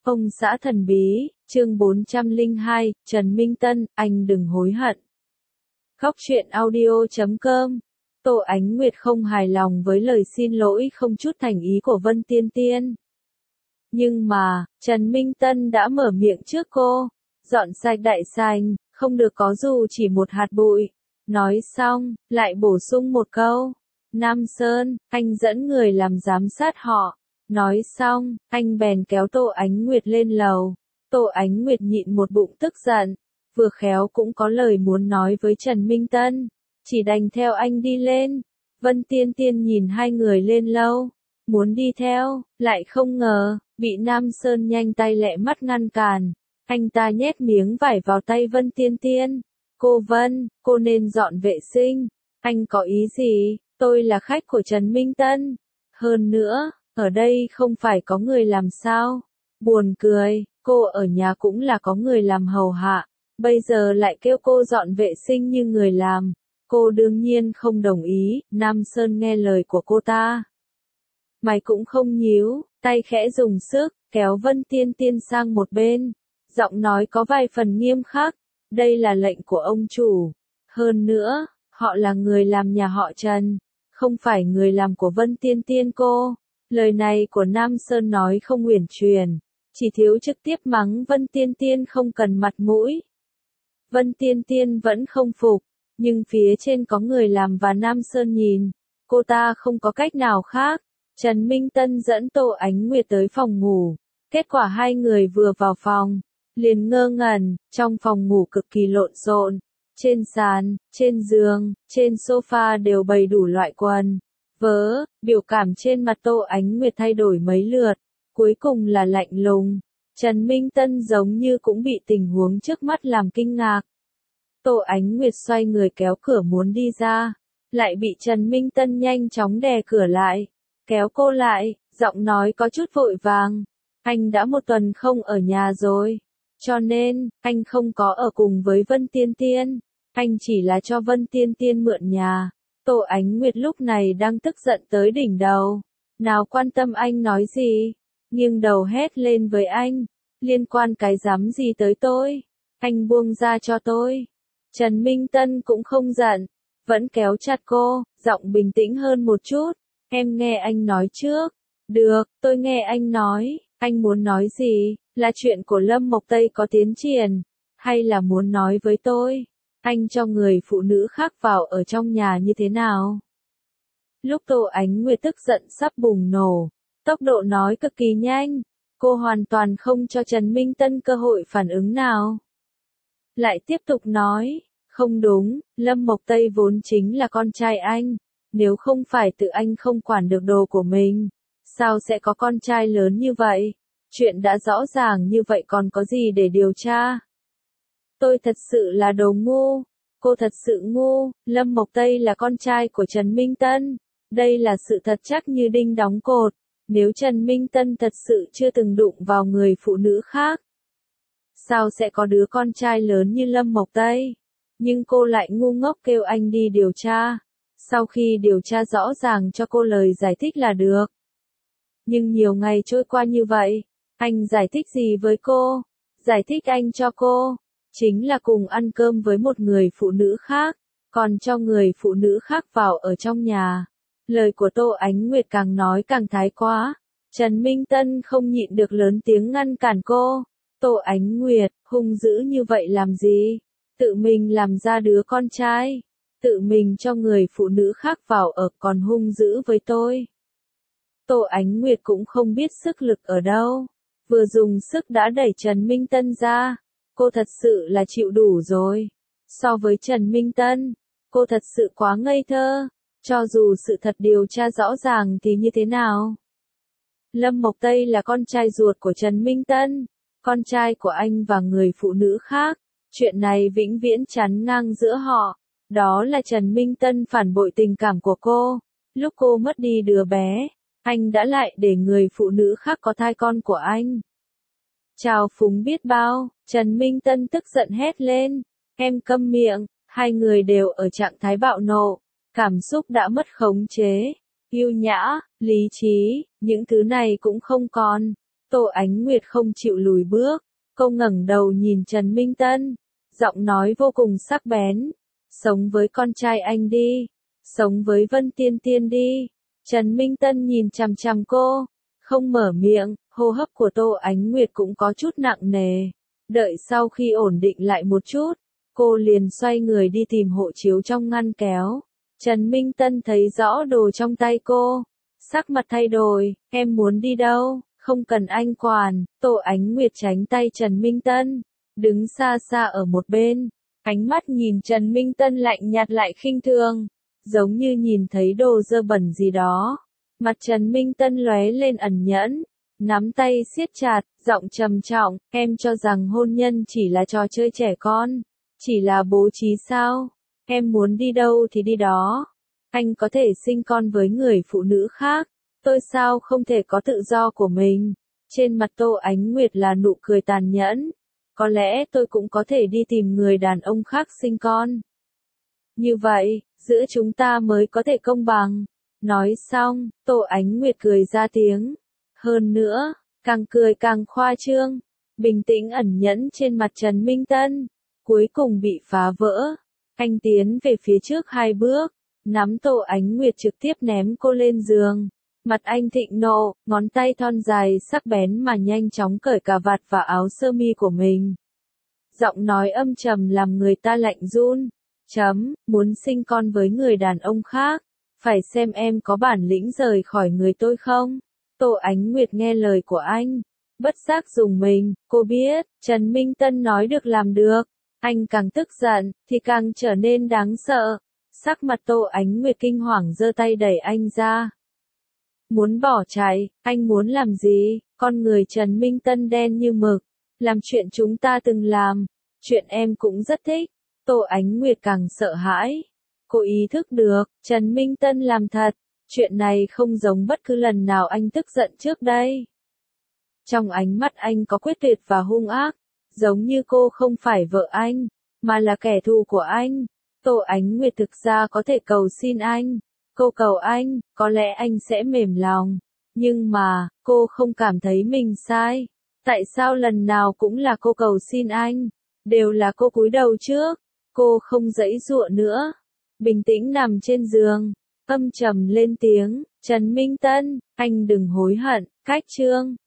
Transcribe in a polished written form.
Ông xã thần bí, chương 402, Trần Minh Tân, anh đừng hối hận. Góc truyện audio.com. Tô Ánh Nguyệt không hài lòng với lời xin lỗi không chút thành ý của Vân Tiên Tiên. Nhưng mà, Trần Minh Tân đã mở miệng trước cô, dọn sạch đại sành, không được có dù chỉ một hạt bụi. Nói xong, lại bổ sung một câu. Nam Sơn, anh dẫn người làm giám sát họ. Nói xong, anh bèn kéo Tô Ánh Nguyệt lên lầu. Tô Ánh Nguyệt nhịn một bụng tức giận, vừa khéo cũng có lời muốn nói với Trần Minh Tân, chỉ đành theo anh đi lên. Vân Tiên Tiên nhìn hai người lên lâu, muốn đi theo, lại không ngờ, bị Nam Sơn nhanh tay lẹ mắt ngăn cản. Anh ta nhét miếng vải vào tay Vân Tiên Tiên. Cô Vân, cô nên dọn vệ sinh. Anh có ý gì? Tôi là khách của Trần Minh Tân. Hơn nữa, ở đây không phải có người làm sao? Buồn cười, cô ở nhà cũng là có người làm hầu hạ, bây giờ lại kêu cô dọn vệ sinh như người làm. Cô đương nhiên không đồng ý. Nam Sơn nghe lời của cô ta, mày cũng không nhíu, tay khẽ dùng sức, kéo Vân Tiên Tiên sang một bên. Giọng nói có vài phần nghiêm khắc, đây là lệnh của ông chủ. Hơn nữa, họ là người làm nhà họ Trần, không phải người làm của Vân Tiên Tiên cô. Lời này của Nam Sơn nói không uyển chuyển, chỉ thiếu trực tiếp mắng Vân Tiên Tiên không cần mặt mũi. Vân Tiên Tiên vẫn không phục, nhưng phía trên có người làm và Nam Sơn nhìn, cô ta không có cách nào khác. Trần Minh Tân dẫn Tô Ánh Nguyệt tới phòng ngủ, kết quả hai người vừa vào phòng, liền ngơ ngẩn. Trong phòng ngủ cực kỳ lộn xộn, trên sàn, trên giường, trên sofa đều bày đủ loại quần vớ. Biểu cảm trên mặt Tô Ánh Nguyệt thay đổi mấy lượt, cuối cùng là lạnh lùng. Trần Minh Tân giống như cũng bị tình huống trước mắt làm kinh ngạc. Tô Ánh Nguyệt xoay người kéo cửa muốn đi ra, lại bị Trần Minh Tân nhanh chóng đè cửa lại, kéo cô lại, giọng nói có chút vội vàng. Anh đã một tuần không ở nhà rồi, cho nên, anh không có ở cùng với Vân Tiên Tiên, anh chỉ là cho Vân Tiên Tiên mượn nhà. Tô Ánh Nguyệt lúc này đang tức giận tới đỉnh đầu, nào quan tâm anh nói gì, nghiêng đầu hét lên với anh, liên quan cái rắm gì tới tôi, anh buông ra cho tôi. Trần Minh Tân cũng không giận, vẫn kéo chặt cô, giọng bình tĩnh hơn một chút, em nghe anh nói trước. Được, tôi nghe anh nói, anh muốn nói gì, là chuyện của Lâm Mộc Tây có tiến triển, hay là muốn nói với tôi, anh cho người phụ nữ khác vào ở trong nhà như thế nào? Lúc Tô Ánh Nguyệt tức giận sắp bùng nổ, tốc độ nói cực kỳ nhanh, cô hoàn toàn không cho Trần Minh Tân cơ hội phản ứng nào. Lại tiếp tục nói, không đúng, Lâm Mộc Tây vốn chính là con trai anh, nếu không phải tự anh không quản được đồ của mình, sao sẽ có con trai lớn như vậy? Chuyện đã rõ ràng như vậy còn có gì để điều tra? Tôi thật sự là đồ ngu, cô thật sự ngu. Lâm Mộc Tây là con trai của Trần Minh Tân, đây là sự thật chắc như đinh đóng cột. Nếu Trần Minh Tân thật sự chưa từng đụng vào người phụ nữ khác, sao sẽ có đứa con trai lớn như Lâm Mộc Tây? Nhưng cô lại ngu ngốc kêu anh đi điều tra, sau khi điều tra rõ ràng cho cô lời giải thích là được. Nhưng nhiều ngày trôi qua như vậy, anh giải thích gì với cô? Giải thích anh cho cô chính là cùng ăn cơm với một người phụ nữ khác, còn cho người phụ nữ khác vào ở trong nhà. Lời của Tô Ánh Nguyệt càng nói càng thái quá. Trần Minh Tân không nhịn được lớn tiếng ngăn cản cô. Tô Ánh Nguyệt, hung dữ như vậy làm gì? Tự mình làm ra đứa con trai, tự mình cho người phụ nữ khác vào ở còn hung dữ với tôi. Tô Ánh Nguyệt cũng không biết sức lực ở đâu, vừa dùng sức đã đẩy Trần Minh Tân ra. Cô thật sự là chịu đủ rồi. So với Trần Minh Tân, cô thật sự quá ngây thơ. Cho dù sự thật điều tra rõ ràng thì như thế nào? Lâm Mộc Tây là con trai ruột của Trần Minh Tân, con trai của anh và người phụ nữ khác. Chuyện này vĩnh viễn chắn ngang giữa họ. Đó là Trần Minh Tân phản bội tình cảm của cô. Lúc cô mất đi đứa bé, anh đã lại để người phụ nữ khác có thai con của anh. Chào phúng biết bao. Trần Minh Tân tức giận hét lên, em câm miệng. Hai người đều ở trạng thái bạo nộ, cảm xúc đã mất khống chế, yêu nhã, lý trí, những thứ này cũng không còn. Tô Ánh Nguyệt không chịu lùi bước, cô ngẩng đầu nhìn Trần Minh Tân, giọng nói vô cùng sắc bén. Sống với con trai anh đi, sống với Vân Tiên Tiên đi. Trần Minh Tân nhìn chằm chằm cô, không mở miệng, hô hấp của Tô Ánh Nguyệt cũng có chút nặng nề. Đợi sau khi ổn định lại một chút, cô liền xoay người đi tìm hộ chiếu trong ngăn kéo. Trần Minh Tân thấy rõ đồ trong tay cô, sắc mặt thay đổi, em muốn đi đâu, không cần anh quản. Tô Ánh Nguyệt tránh tay Trần Minh Tân, đứng xa xa ở một bên, ánh mắt nhìn Trần Minh Tân lạnh nhạt lại khinh thường, giống như nhìn thấy đồ dơ bẩn gì đó. Mặt Trần Minh Tân lóe lên ẩn nhẫn, nắm tay siết chặt, giọng trầm trọng, em cho rằng hôn nhân chỉ là trò chơi trẻ con, chỉ là bố trí sao? Em muốn đi đâu thì đi đó. Anh có thể sinh con với người phụ nữ khác, tôi sao không thể có tự do của mình? Trên mặt Tô Ánh Nguyệt là nụ cười tàn nhẫn. Có lẽ tôi cũng có thể đi tìm người đàn ông khác sinh con. Như vậy, giữa chúng ta mới có thể công bằng. Nói xong, Tô Ánh Nguyệt cười ra tiếng. Hơn nữa, càng cười càng khoa trương. Bình tĩnh ẩn nhẫn trên mặt Trần Minh Tân, cuối cùng bị phá vỡ. Anh tiến về phía trước 2 bước, nắm Tô Ánh Nguyệt trực tiếp ném cô lên giường. Mặt anh thịnh nộ, ngón tay thon dài sắc bén mà nhanh chóng cởi cà vạt và áo sơ mi của mình. Giọng nói âm trầm làm người ta lạnh run. Muốn sinh con với người đàn ông khác, phải xem em có bản lĩnh rời khỏi người tôi không? Tô Ánh Nguyệt nghe lời của anh, bất giác dùng mình, cô biết, Trần Minh Tân nói được làm được. Anh càng tức giận, thì càng trở nên đáng sợ. Sắc mặt Tô Ánh Nguyệt kinh hoàng giơ tay đẩy anh ra. Muốn bỏ chạy, anh muốn làm gì? Con người Trần Minh Tân đen như mực, làm chuyện chúng ta từng làm, chuyện em cũng rất thích. Tô Ánh Nguyệt càng sợ hãi. Cô ý thức được, Trần Minh Tân làm thật, chuyện này không giống bất cứ lần nào anh tức giận trước đây. Trong ánh mắt anh có quyết tuyệt và hung ác, giống như cô không phải vợ anh, mà là kẻ thù của anh. Tô Ánh Nguyệt thực ra có thể cầu xin anh. Cô cầu anh, có lẽ anh sẽ mềm lòng. Nhưng mà, cô không cảm thấy mình sai. Tại sao lần nào cũng là cô cầu xin anh? Đều là cô cúi đầu trước. Cô không giãy giụa nữa. Bình tĩnh nằm trên giường. Âm trầm lên tiếng, Trần Minh Tân, anh đừng hối hận. Cách chương